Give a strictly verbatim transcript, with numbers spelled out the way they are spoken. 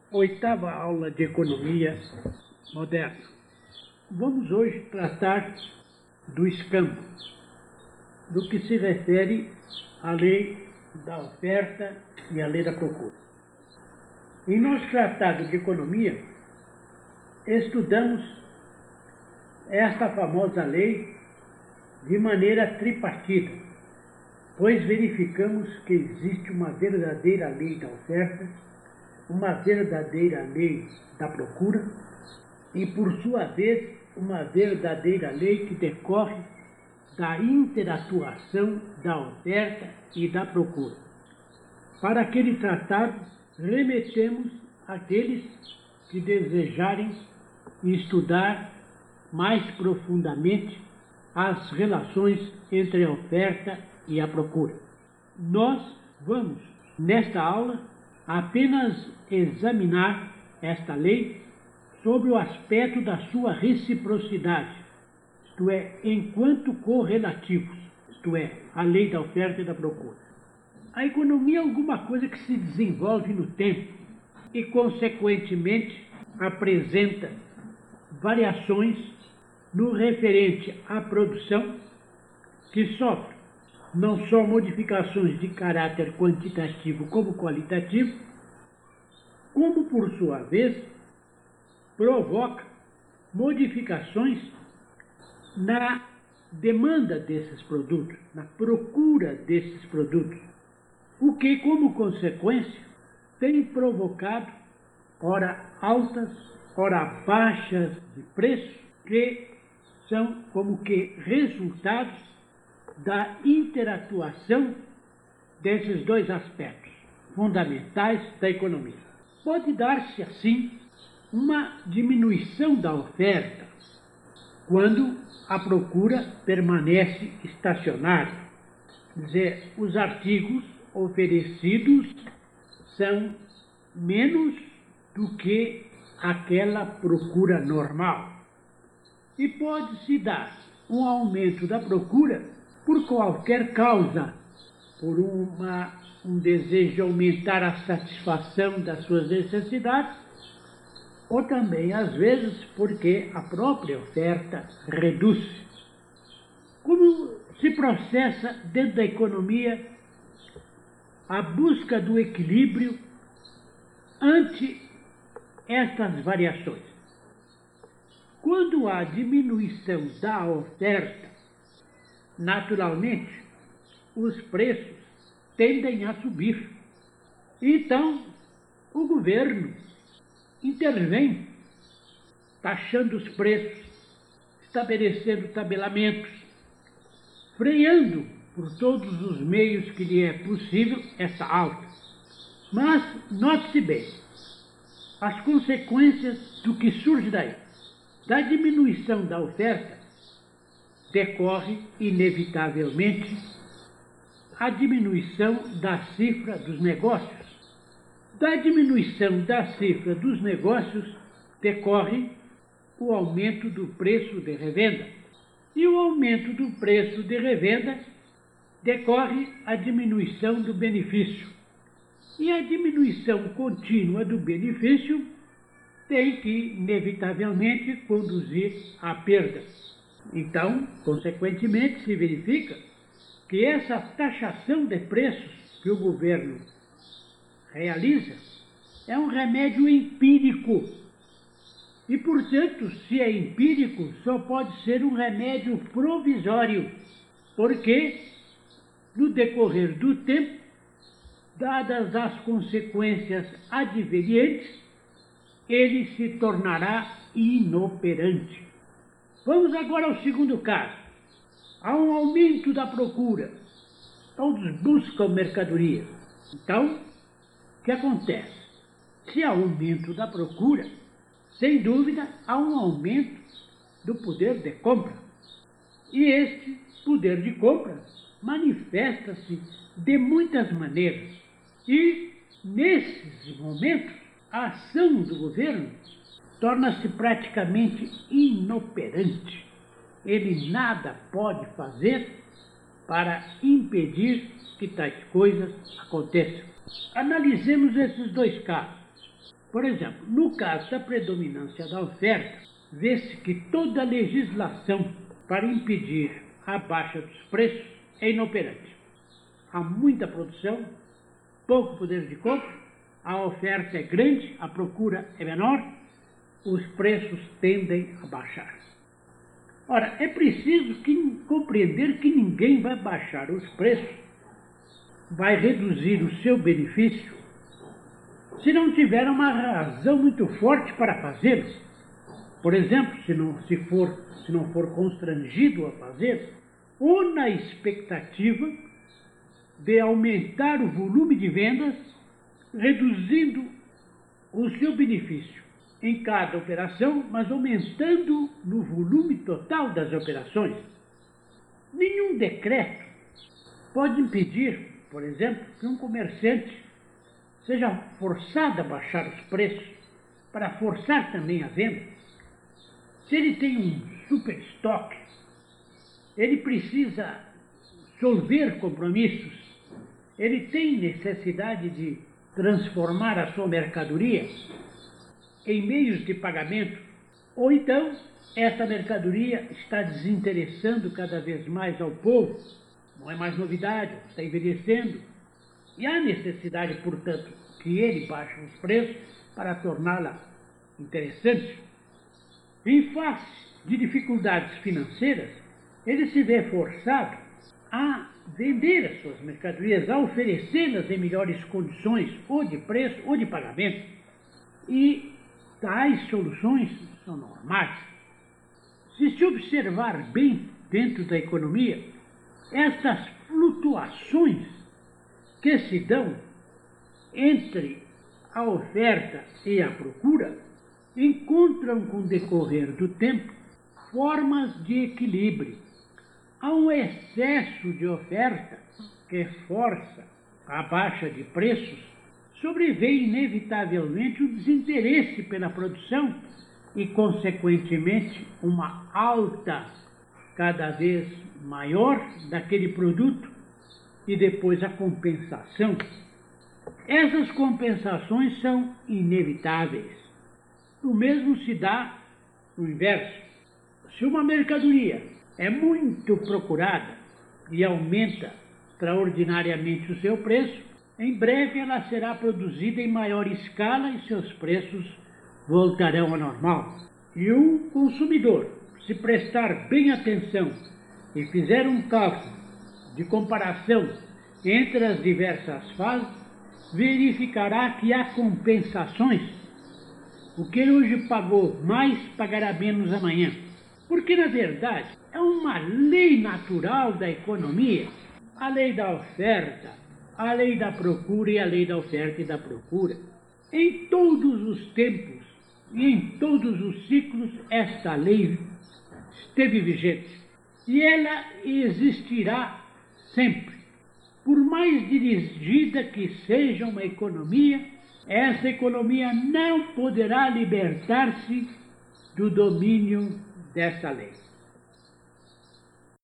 Oitava aula de economia moderna. Vamos hoje tratar do escambo, do que se refere à lei da oferta e à lei da procura. Em nosso tratado de economia, estudamos esta famosa lei de maneira tripartida, pois verificamos que existe uma verdadeira lei da oferta, uma verdadeira lei da procura e, por sua vez, uma verdadeira lei que decorre da interatuação da oferta e da procura. Para aquele tratado, remetemos àqueles que desejarem estudar mais profundamente as relações entre a oferta e a procura. Nós vamos, nesta aula, apenas examinar esta lei sobre o aspecto da sua reciprocidade, isto é, enquanto correlativos, isto é, a lei da oferta e da procura. A economia é alguma coisa que se desenvolve no tempo e, consequentemente, apresenta variações no referente à produção, que sofre não só modificações de caráter quantitativo como qualitativo, como, por sua vez, provoca modificações na demanda desses produtos, na procura desses produtos, o que, como consequência, tem provocado ora altas, ora baixas de preço, que são como que resultados da interatuação desses dois aspectos fundamentais da economia. Pode dar-se, assim, uma diminuição da oferta quando a procura permanece estacionária. Quer dizer, os artigos oferecidos são menos do que aquela procura normal. E pode-se dar um aumento da procura por qualquer causa, por uma, um desejo de aumentar a satisfação das suas necessidades, ou também, às vezes, porque a própria oferta reduz. Como se processa dentro da economia a busca do equilíbrio ante estas variações? Quando há diminuição da oferta, naturalmente, os preços tendem a subir. Então, o governo intervém, taxando os preços, estabelecendo tabelamentos, freando por todos os meios que lhe é possível essa alta. Mas, note-se bem, as consequências do que surge daí, da diminuição da oferta, decorre, inevitavelmente, a diminuição da cifra dos negócios. Da diminuição da cifra dos negócios decorre o aumento do preço de revenda. E o aumento do preço de revenda decorre a diminuição do benefício. E a diminuição contínua do benefício tem que, inevitavelmente, conduzir à perda. Então, consequentemente, se verifica que essa taxação de preços que o governo realiza é um remédio empírico. E, portanto, se é empírico, só pode ser um remédio provisório, porque, no decorrer do tempo, dadas as consequências advenientes, ele se tornará inoperante. Vamos agora ao segundo caso. Há um aumento da procura. Todos buscam mercadoria. Então, o que acontece? Se há aumento da procura, sem dúvida, há um aumento do poder de compra. E este poder de compra manifesta-se de muitas maneiras. E, nesses momentos, a ação do governo torna-se praticamente inoperante. Ele nada pode fazer para impedir que tais coisas aconteçam. Analisemos esses dois casos. Por exemplo, no caso da predominância da oferta, vê-se que toda legislação para impedir a baixa dos preços é inoperante. Há muita produção, pouco poder de compra, a oferta é grande, a procura é menor, os preços tendem a baixar. Ora, é preciso que, compreender que ninguém vai baixar os preços, vai reduzir o seu benefício, se não tiver uma razão muito forte para fazê-lo. Por exemplo, se não, se for, se não for constrangido a fazer, ou na expectativa de aumentar o volume de vendas, reduzindo o seu benefício em cada operação, mas aumentando no volume total das operações. Nenhum decreto pode impedir, por exemplo, que um comerciante seja forçado a baixar os preços para forçar também a venda. Se ele tem um super estoque, ele precisa solver compromissos, ele tem necessidade de transformar a sua mercadoria em meios de pagamento, ou então essa mercadoria está desinteressando cada vez mais ao povo, não é mais novidade, está envelhecendo, e há necessidade, portanto, que ele baixe os preços para torná-la interessante. Em face de dificuldades financeiras, ele se vê forçado a vender as suas mercadorias, a oferecê-las em melhores condições, ou de preço ou de pagamento. E tais soluções são normais. Se se observar bem dentro da economia, estas flutuações que se dão entre a oferta e a procura encontram com o decorrer do tempo formas de equilíbrio. Há um excesso de oferta que força a baixa de preços, sobrevém inevitavelmente o desinteresse pela produção e, consequentemente, uma alta cada vez maior daquele produto e depois a compensação. Essas compensações são inevitáveis. O mesmo se dá no inverso. Se uma mercadoria é muito procurada e aumenta extraordinariamente o seu preço, em breve ela será produzida em maior escala e seus preços voltarão ao normal. E o consumidor, se prestar bem atenção e fizer um cálculo de comparação entre as diversas fases, verificará que há compensações. O que hoje pagou mais, pagará menos amanhã. Porque, na verdade, é uma lei natural da economia, a lei da oferta, a lei da procura e a lei da oferta e da procura. Em todos os tempos e em todos os ciclos, esta lei esteve vigente. E ela existirá sempre. Por mais dirigida que seja uma economia, essa economia não poderá libertar-se do domínio dessa lei.